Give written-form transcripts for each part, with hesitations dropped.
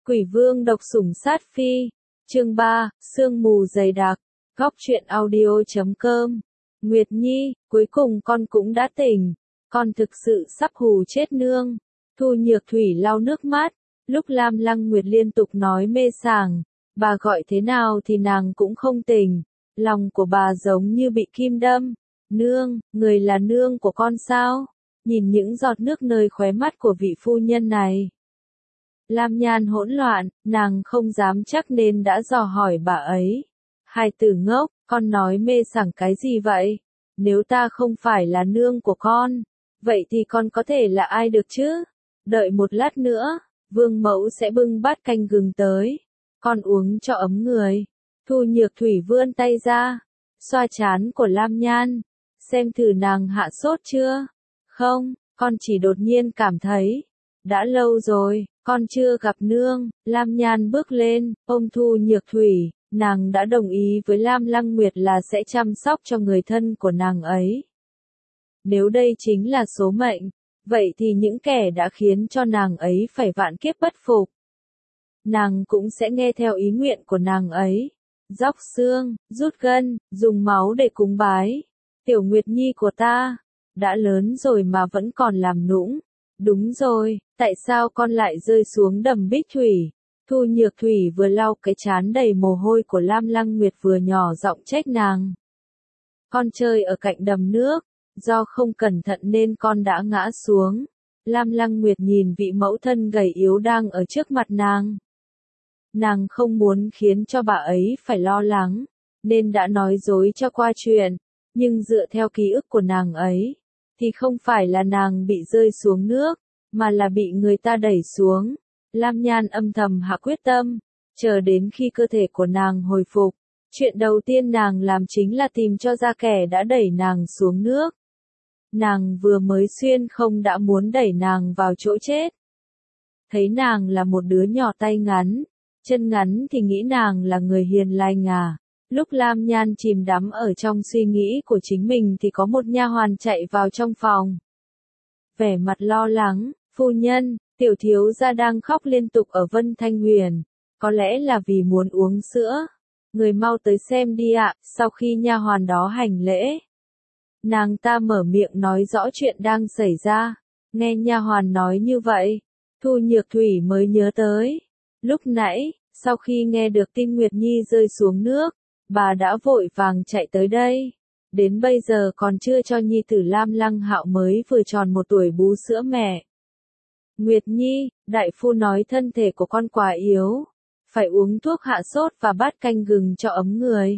Quỷ vương độc sủng sát phi. Chương 3, sương mù dày đặc. Góc truyện audio.com. Nguyệt Nhi, cuối cùng con cũng đã tỉnh. Con thực sự sắp hù chết nương. Thu Nhược Thủy lau nước mắt. Lúc Lam Lăng Nguyệt liên tục nói mê sảng, bà gọi thế nào thì nàng cũng không tỉnh. Lòng của bà giống như bị kim đâm. Nương, người là nương của con sao? Nhìn những giọt nước nơi khóe mắt của vị phu nhân này. Lam Nhan hỗn loạn, nàng không dám chắc nên đã dò hỏi bà ấy. Hai từ ngốc, con nói mê sảng cái gì vậy? Nếu ta không phải là nương của con, vậy thì con có thể là ai được chứ? Đợi một lát nữa, vương mẫu sẽ bưng bát canh gừng tới. Con uống cho ấm người. Thu Nhược Thủy vươn tay ra, xoa trán của Lam Nhan. Xem thử nàng hạ sốt chưa? Không, con chỉ đột nhiên cảm thấy. Đã lâu rồi, con chưa gặp nương. Lam Nhan bước lên, ôm Thu Nhược Thủy. Nàng đã đồng ý với Lam Lăng Nguyệt là sẽ chăm sóc cho người thân của nàng ấy. Nếu đây chính là số mệnh, vậy thì những kẻ đã khiến cho nàng ấy phải vạn kiếp bất phục, nàng cũng sẽ nghe theo ý nguyện của nàng ấy. Róc xương, rút gân, dùng máu để cúng bái. Tiểu Nguyệt Nhi của ta, đã lớn rồi mà vẫn còn làm nũng. Đúng rồi, tại sao con lại rơi xuống đầm Bích Thủy? Thu Nhược Thủy vừa lau cái trán đầy mồ hôi của Lam Lăng Nguyệt vừa nhỏ giọng trách nàng. Con chơi ở cạnh đầm nước, do không cẩn thận nên con đã ngã xuống. Lam Lăng Nguyệt nhìn vị mẫu thân gầy yếu đang ở trước mặt nàng. Nàng không muốn khiến cho bà ấy phải lo lắng, nên đã nói dối cho qua chuyện. Nhưng dựa theo ký ức của nàng ấy, thì không phải là nàng bị rơi xuống nước, mà là bị người ta đẩy xuống. Lam Nhan âm thầm hạ quyết tâm, chờ đến khi cơ thể của nàng hồi phục. Chuyện đầu tiên nàng làm chính là tìm cho ra kẻ đã đẩy nàng xuống nước. Nàng vừa mới xuyên không đã muốn đẩy nàng vào chỗ chết. Thấy nàng là một đứa nhỏ tay ngắn, chân ngắn thì nghĩ nàng là người hiền lành à. Lúc Lam Nhan chìm đắm ở trong suy nghĩ của chính mình thì có một nha hoàn chạy vào trong phòng. Vẻ mặt lo lắng, phu nhân, tiểu thiếu gia đang khóc liên tục ở Vân Thanh Huyền, có lẽ là vì muốn uống sữa. Người mau tới xem đi ạ. Sau khi nha hoàn đó hành lễ, nàng ta mở miệng nói rõ chuyện đang xảy ra. Nghe nha hoàn nói như vậy, Thu Nhược Thủy mới nhớ tới. Lúc nãy, sau khi nghe được tin Nguyệt Nhi rơi xuống nước, bà đã vội vàng chạy tới đây. Đến bây giờ còn chưa cho nhi tử Lam Lăng Hạo mới vừa tròn 1 tuổi bú sữa mẹ. Nguyệt Nhi, đại phu nói thân thể của con quá yếu, phải uống thuốc hạ sốt và bát canh gừng cho ấm người.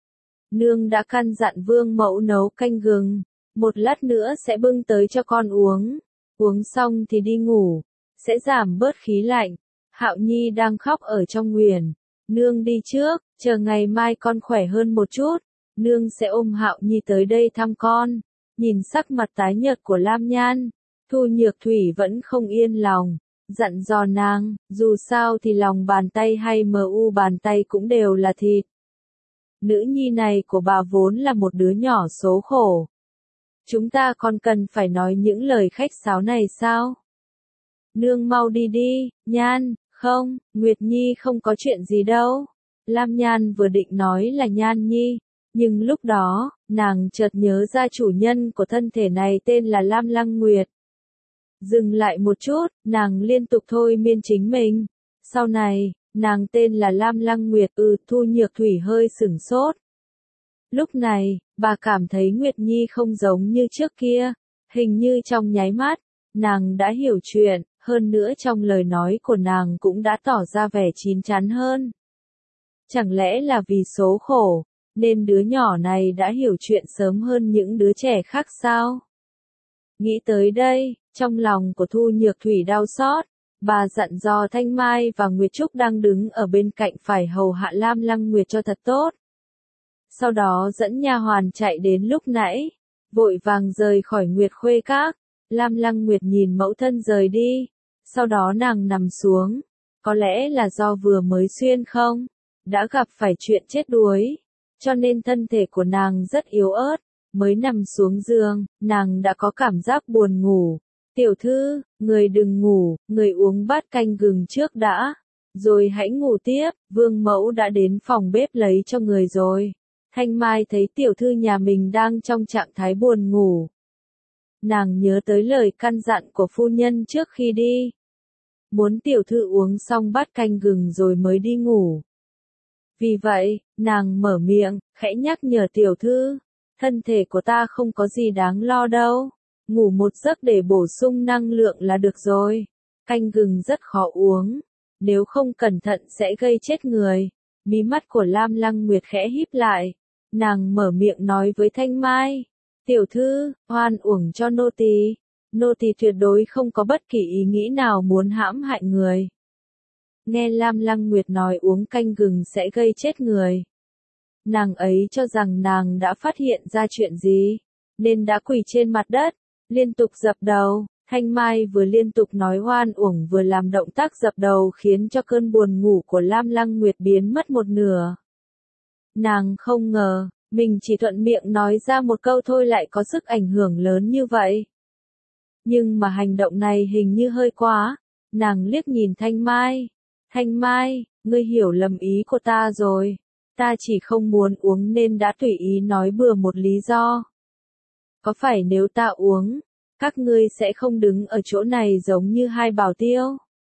Nương đã căn dặn vương mẫu nấu canh gừng, một lát nữa sẽ bưng tới cho con uống. Uống xong thì đi ngủ, sẽ giảm bớt khí lạnh. Hạo Nhi đang khóc ở trong nguyền. Nương đi trước, chờ ngày mai con khỏe hơn một chút, nương sẽ ôm Hạo Nhi tới đây thăm con. Nhìn sắc mặt tái nhợt của Lam Nhan, Thu Nhược Thủy vẫn không yên lòng, dặn dò nàng, dù sao thì lòng bàn tay hay mu bàn tay cũng đều là thịt. Nữ nhi này của bà vốn là một đứa nhỏ số khổ. Chúng ta còn cần phải nói những lời khách sáo này sao? Nương mau đi đi, Nhan. Không, Nguyệt Nhi không có chuyện gì đâu. Lam Nhan vừa định nói là Nhan Nhi, nhưng lúc đó, nàng chợt nhớ ra chủ nhân của thân thể này tên là Lam Lăng Nguyệt. Dừng lại một chút, nàng liên tục thôi miên chính mình. Sau này, nàng tên là Lam Lăng Nguyệt. Thu Nhược Thủy hơi sửng sốt. Lúc này, bà cảm thấy Nguyệt Nhi không giống như trước kia. Hình như trong nháy mắt, nàng đã hiểu chuyện. Hơn nữa trong lời nói của nàng cũng đã tỏ ra vẻ chín chắn hơn. Chẳng lẽ là vì số khổ, nên đứa nhỏ này đã hiểu chuyện sớm hơn những đứa trẻ khác sao? Nghĩ tới đây, trong lòng của Thu Nhược Thủy đau xót, bà dặn dò Thanh Mai và Nguyệt Trúc đang đứng ở bên cạnh phải hầu hạ Lam Lăng Nguyệt cho thật tốt. Sau đó dẫn nha hoàn chạy đến lúc nãy, vội vàng rời khỏi Nguyệt Khuê Các. Lam Lăng Nguyệt nhìn mẫu thân rời đi. Sau đó nàng nằm xuống, có lẽ là do vừa mới xuyên không, đã gặp phải chuyện chết đuối, cho nên thân thể của nàng rất yếu ớt, mới nằm xuống giường, nàng đã có cảm giác buồn ngủ. Tiểu thư, người đừng ngủ, người uống bát canh gừng trước đã. rồi hãy ngủ tiếp, Vương mẫu đã đến phòng bếp lấy cho người rồi. Thanh Mai thấy tiểu thư nhà mình đang trong trạng thái buồn ngủ. Nàng nhớ tới lời căn dặn của phu nhân trước khi đi. Muốn tiểu thư uống xong bát canh gừng rồi mới đi ngủ. Vì vậy, nàng mở miệng, khẽ nhắc nhở tiểu thư, thân thể của ta không có gì đáng lo đâu, ngủ một giấc để bổ sung năng lượng là được rồi. Canh gừng rất khó uống, nếu không cẩn thận sẽ gây chết người. Mí mắt của Lam Lăng Nguyệt khẽ híp lại, nàng mở miệng nói với Thanh Mai, tiểu thư, oan uổng cho nô tỳ tuyệt đối không có bất kỳ ý nghĩ nào muốn hãm hại người. Nghe Lam Lăng Nguyệt nói uống canh gừng sẽ gây chết người. Nàng ấy cho rằng nàng đã phát hiện ra chuyện gì, nên đã quỳ trên mặt đất, liên tục dập đầu. Thanh Mai vừa liên tục nói oan uổng vừa làm động tác dập đầu khiến cho cơn buồn ngủ của Lam Lăng Nguyệt biến mất một nửa. Nàng không ngờ, mình chỉ thuận miệng nói ra một câu thôi lại có sức ảnh hưởng lớn như vậy. Nhưng mà hành động này hình như hơi quá. Nàng liếc nhìn Thanh Mai. Thanh Mai, ngươi hiểu lầm ý của ta rồi. Ta chỉ không muốn uống nên đã tùy ý nói bừa một lý do. Có phải nếu ta uống, các ngươi sẽ không đứng ở chỗ này giống như hai bảo tiêu?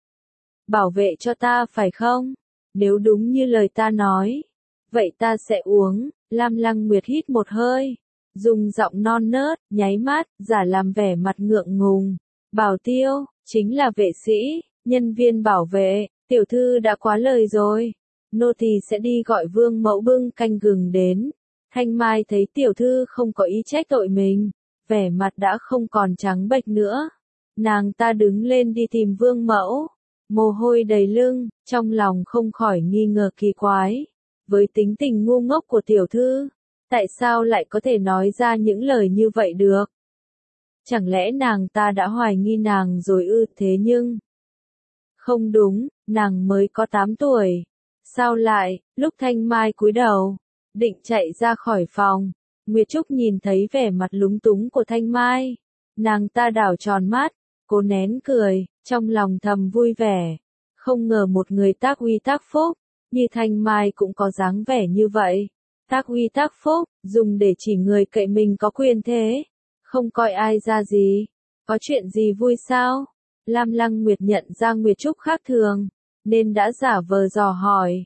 Bảo vệ cho ta phải không? Nếu đúng như lời ta nói, vậy ta sẽ uống. Lam Lăng Nguyệt hít một hơi, dùng giọng non nớt, nháy mắt, giả làm vẻ mặt ngượng ngùng. Bảo tiêu, chính là vệ sĩ, nhân viên bảo vệ, tiểu thư đã quá lời rồi. Nô tỳ sẽ đi gọi Vương mẫu bưng canh gừng đến. Thanh Mai thấy tiểu thư không có ý trách tội mình, vẻ mặt đã không còn trắng bệch nữa. Nàng ta đứng lên đi tìm Vương mẫu, mồ hôi đầy lưng, trong lòng không khỏi nghi ngờ kỳ quái. Với tính tình ngu ngốc của tiểu thư, tại sao lại có thể nói ra những lời như vậy được? Chẳng lẽ nàng ta đã hoài nghi nàng rồi ư? Thế nhưng không đúng, nàng mới có 8 tuổi. Sao lại, lúc Thanh Mai cúi đầu, định chạy ra khỏi phòng, Nguyệt Trúc nhìn thấy vẻ mặt lúng túng của Thanh Mai. Nàng ta đảo tròn mắt, cố nén cười, trong lòng thầm vui vẻ. Không ngờ một người tác uy tác phúc, như Thanh Mai cũng có dáng vẻ như vậy. Tác uy tác phúc, dùng để chỉ người cậy mình có quyền thế. Không coi ai ra gì. Có chuyện gì vui sao? Lam Lăng Nguyệt nhận ra Nguyệt Trúc khác thường, nên đã giả vờ dò hỏi.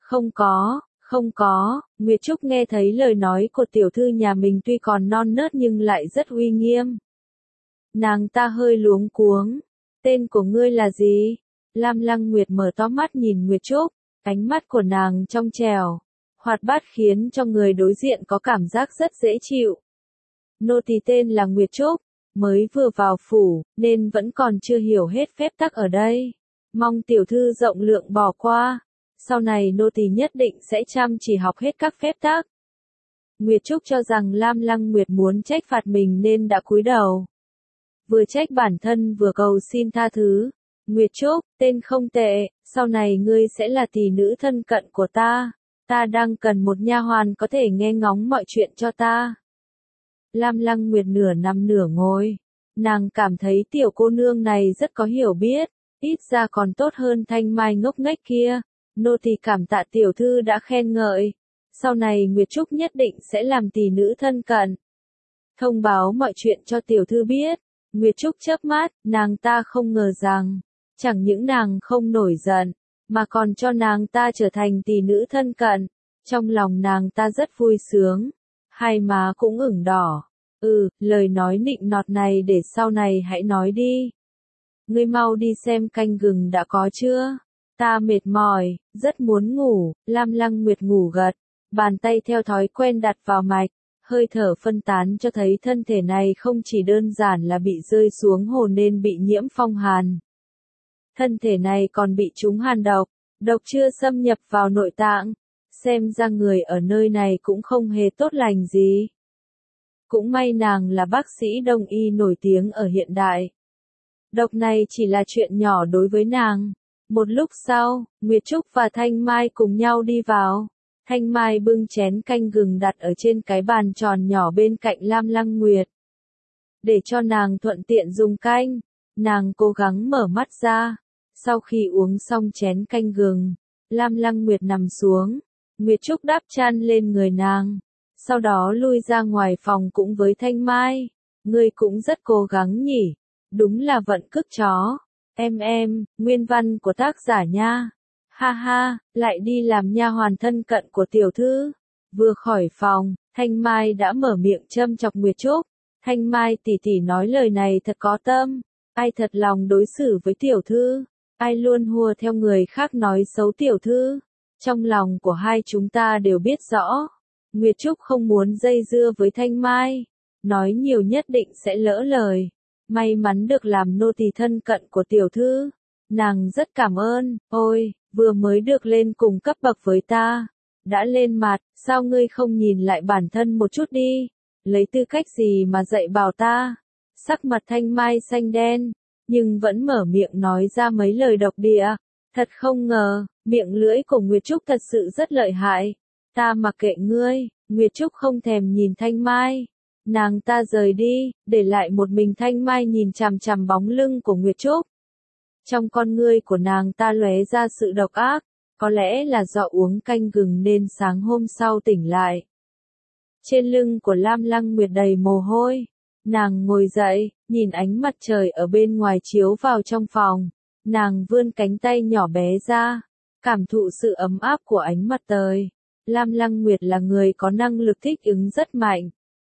Không có, Nguyệt Trúc nghe thấy lời nói của tiểu thư nhà mình tuy còn non nớt nhưng lại rất uy nghiêm. Nàng ta hơi luống cuống. Tên của ngươi là gì? Lam Lăng Nguyệt mở to mắt nhìn Nguyệt Trúc, ánh mắt của nàng trong trẻo, hoạt bát khiến cho người đối diện có cảm giác rất dễ chịu. Nô tỳ tên là Nguyệt Trúc, mới vừa vào phủ, nên vẫn còn chưa hiểu hết phép tắc ở đây. Mong tiểu thư rộng lượng bỏ qua. Sau này nô tỳ nhất định sẽ chăm chỉ học hết các phép tắc. Nguyệt Trúc cho rằng Lam Lăng Nguyệt muốn trách phạt mình nên đã cúi đầu. Vừa trách bản thân vừa cầu xin tha thứ. Nguyệt Trúc, tên không tệ, sau này ngươi sẽ là tỷ nữ thân cận của ta. Ta đang cần một nha hoàn có thể nghe ngóng mọi chuyện cho ta. Lam Lăng Nguyệt nửa nằm nửa ngồi. Nàng cảm thấy tiểu cô nương này rất có hiểu biết, ít ra còn tốt hơn Thanh Mai ngốc nghếch kia. Nô tỳ cảm tạ tiểu thư đã khen ngợi. Sau này Nguyệt Trúc nhất định sẽ làm tỷ nữ thân cận. Thông báo mọi chuyện cho tiểu thư biết. Nguyệt Trúc chớp mắt, nàng ta không ngờ rằng, chẳng những nàng không nổi giận, mà còn cho nàng ta trở thành tỷ nữ thân cận. Trong lòng nàng ta rất vui sướng, hai má cũng ửng đỏ. Lời nói nịnh nọt này để sau này hãy nói đi. Ngươi mau đi xem canh gừng đã có chưa? Ta mệt mỏi, rất muốn ngủ. Lam Lăng Nguyệt ngủ gật, bàn tay theo thói quen đặt vào mạch, hơi thở phân tán cho thấy thân thể này không chỉ đơn giản là bị rơi xuống hồ nên bị nhiễm phong hàn. Thân thể này còn bị trúng hàn độc, độc chưa xâm nhập vào nội tạng, xem ra người ở nơi này cũng không hề tốt lành gì. Cũng may nàng là bác sĩ đông y nổi tiếng ở hiện đại. Độc này chỉ là chuyện nhỏ đối với nàng. Một lúc sau, Nguyệt Trúc và Thanh Mai cùng nhau đi vào. Thanh Mai bưng chén canh gừng đặt ở trên cái bàn tròn nhỏ bên cạnh Lam Lăng Nguyệt. Để cho nàng thuận tiện dùng canh, nàng cố gắng mở mắt ra. Sau khi uống xong chén canh gừng, Lam Lăng Nguyệt nằm xuống, Nguyệt Trúc đắp chăn lên người nàng, sau đó lui ra ngoài phòng cũng với Thanh Mai. Ngươi cũng rất cố gắng nhỉ, đúng là vận cước chó. Em, nguyên văn của tác giả nha. Ha ha, lại đi làm nha hoàn thân cận của tiểu thư. Vừa khỏi phòng, Thanh Mai đã mở miệng châm chọc Nguyệt Trúc. Thanh Mai tỷ tỷ nói lời này thật có tâm, ai thật lòng đối xử với tiểu thư, ai luôn hùa theo người khác nói xấu tiểu thư. Trong lòng của hai chúng ta đều biết rõ. Nguyệt Trúc không muốn dây dưa với Thanh Mai, nói nhiều nhất định sẽ lỡ lời. May mắn được làm nô tỳ thân cận của tiểu thư, nàng rất cảm ơn. Ôi, vừa mới được lên cùng cấp bậc với ta, đã lên mặt, sao ngươi không nhìn lại bản thân một chút đi, lấy tư cách gì mà dạy bảo ta. Sắc mặt Thanh Mai xanh đen, nhưng vẫn mở miệng nói ra mấy lời độc địa. Thật không ngờ, miệng lưỡi của Nguyệt Trúc thật sự rất lợi hại. Ta mặc kệ ngươi. Nguyệt Trúc không thèm nhìn Thanh Mai. Nàng ta rời đi, để lại một mình Thanh Mai nhìn chằm chằm bóng lưng của Nguyệt Trúc. Trong con ngươi của nàng ta lóe ra sự độc ác, có lẽ là do uống canh gừng nên sáng hôm sau tỉnh lại. Trên lưng của Lam Lăng Nguyệt đầy mồ hôi. Nàng ngồi dậy, nhìn ánh mặt trời ở bên ngoài chiếu vào trong phòng. Nàng vươn cánh tay nhỏ bé ra, cảm thụ sự ấm áp của ánh mặt trời. Lam Lăng Nguyệt là người có năng lực thích ứng rất mạnh.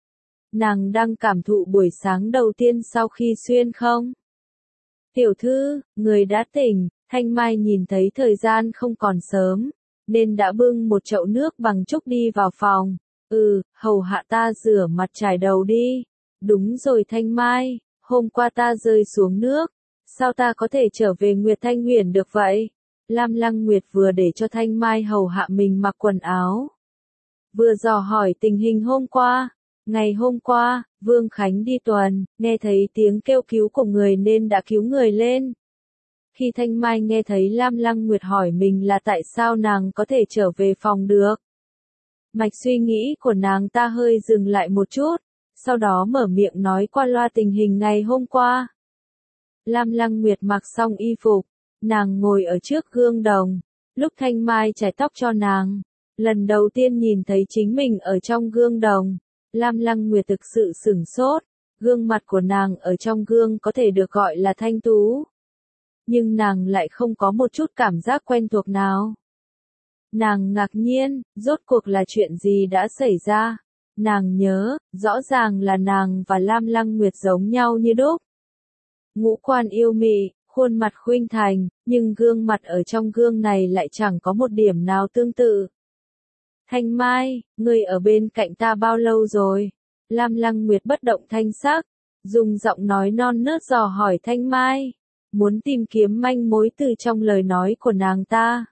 Nàng đang cảm thụ buổi sáng đầu tiên sau khi xuyên không. Tiểu thư, người đã tỉnh. Thanh Mai nhìn thấy thời gian không còn sớm, nên đã bưng một chậu nước bằng trúc đi vào phòng. Hầu hạ ta rửa mặt chải đầu đi. Đúng rồi Thanh Mai, hôm qua ta rơi xuống nước, sao ta có thể trở về Nguyệt Thanh Huyền được vậy? Lam Lăng Nguyệt vừa để cho Thanh Mai hầu hạ mình mặc quần áo, vừa dò hỏi tình hình hôm qua. Ngày hôm qua, Vương Khánh đi tuần, nghe thấy tiếng kêu cứu của người nên đã cứu người lên. Khi Thanh Mai nghe thấy Lam Lăng Nguyệt hỏi mình là tại sao nàng có thể trở về phòng được, mạch suy nghĩ của nàng ta hơi dừng lại một chút, sau đó mở miệng nói qua loa tình hình ngày hôm qua. Lam Lăng Nguyệt mặc xong y phục, nàng ngồi ở trước gương đồng, lúc Thanh Mai chải tóc cho nàng, lần đầu tiên nhìn thấy chính mình ở trong gương đồng, Lam Lăng Nguyệt thực sự sửng sốt. Gương mặt của nàng ở trong gương có thể được gọi là thanh tú, nhưng nàng lại không có một chút cảm giác quen thuộc nào. Nàng ngạc nhiên, rốt cuộc là chuyện gì đã xảy ra? Nàng nhớ, rõ ràng là nàng và Lam Lăng Nguyệt giống nhau như đúc. Ngũ quan yêu mị, khuôn mặt khuynh thành, nhưng gương mặt ở trong gương này lại chẳng có một điểm nào tương tự. Thanh Mai, ngươi ở bên cạnh ta bao lâu rồi? Lam Lăng Nguyệt bất động thanh sắc, dùng giọng nói non nớt dò hỏi Thanh Mai, muốn tìm kiếm manh mối từ trong lời nói của nàng ta.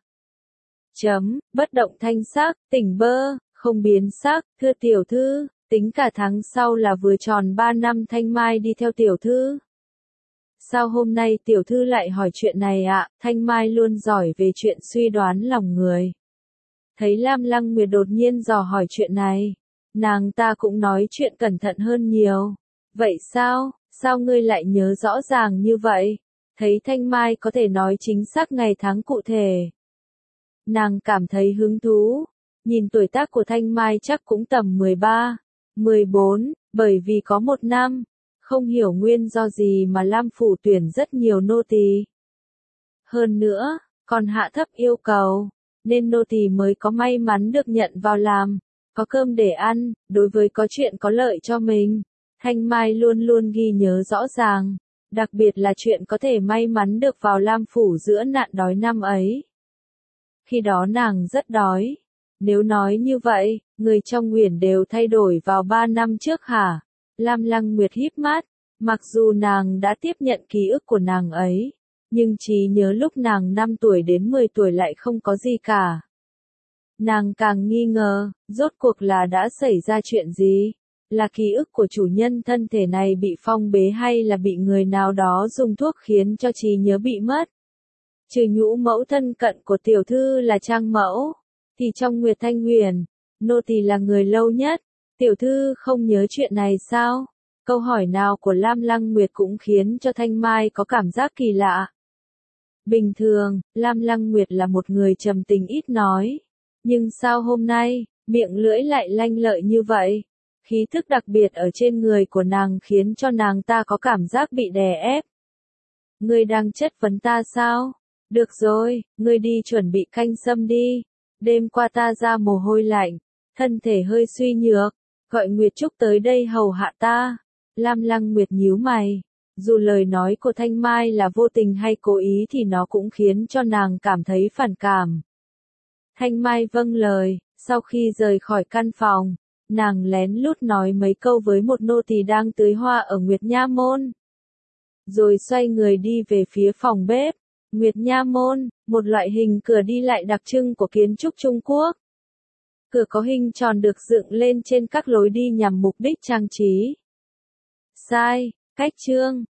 Bất động thanh sắc, tỉnh bơ, không biến sắc, thưa tiểu thư, tính cả tháng sau là vừa tròn 3 năm Thanh Mai đi theo tiểu thư. Sao hôm nay tiểu thư lại hỏi chuyện này ạ? Thanh Mai luôn giỏi về chuyện suy đoán lòng người. Thấy Lam Lăng Nguyệt đột nhiên dò hỏi chuyện này, nàng ta cũng nói chuyện cẩn thận hơn nhiều. Vậy sao, sao ngươi lại nhớ rõ ràng như vậy? Thấy Thanh Mai có thể nói chính xác ngày tháng cụ thể, nàng cảm thấy hứng thú. Nhìn tuổi tác của Thanh Mai chắc cũng tầm 13, 14, bởi vì có một năm, không hiểu nguyên do gì mà Lam phủ tuyển rất nhiều nô tỳ. Hơn nữa, còn hạ thấp yêu cầu, nên nô tỳ mới có may mắn được nhận vào làm, có cơm để ăn. Đối với có chuyện có lợi cho mình, Thanh Mai luôn luôn ghi nhớ rõ ràng, đặc biệt là chuyện có thể may mắn được vào Lam phủ giữa nạn đói năm ấy. Khi đó nàng rất đói. Nếu nói như vậy, người trong Nguyền đều thay đổi vào 3 năm trước hả? Lam Lăng Nguyệt híp mắt, mặc dù nàng đã tiếp nhận ký ức của nàng ấy, nhưng trí nhớ lúc nàng 5 tuổi đến 10 tuổi lại không có gì cả. Nàng càng nghi ngờ, rốt cuộc là đã xảy ra chuyện gì? Là ký ức của chủ nhân thân thể này bị phong bế hay là bị người nào đó dùng thuốc khiến cho trí nhớ bị mất? Trừ nhũ mẫu thân cận của tiểu thư là Trang mẫu, thì trong Nguyệt Thanh Huyền, nô tỳ là người lâu nhất. Tiểu thư không nhớ chuyện này sao? Câu hỏi nào của Lam Lăng Nguyệt cũng khiến cho Thanh Mai có cảm giác kỳ lạ. Bình thường, Lam Lăng Nguyệt là một người trầm tính ít nói. Nhưng sao hôm nay, miệng lưỡi lại lanh lợi như vậy? Khí thức đặc biệt ở trên người của nàng khiến cho nàng ta có cảm giác bị đè ép. Ngươi đang chất vấn ta sao? Được rồi, ngươi đi chuẩn bị canh sâm đi. Đêm qua ta ra mồ hôi lạnh, thân thể hơi suy nhược, gọi Nguyệt Trúc tới đây hầu hạ ta. Lam Lăng Nguyệt nhíu mày. Dù lời nói của Thanh Mai là vô tình hay cố ý thì nó cũng khiến cho nàng cảm thấy phản cảm. Thanh Mai vâng lời, sau khi rời khỏi căn phòng, nàng lén lút nói mấy câu với một nô tỳ đang tưới hoa ở Nguyệt Nha Môn. Rồi xoay người đi về phía phòng bếp. Nguyệt Nha Môn, một loại hình cửa đi lại đặc trưng của kiến trúc Trung Quốc. Cửa có hình tròn được dựng lên trên các lối đi nhằm mục đích trang trí. Sai, cách chương.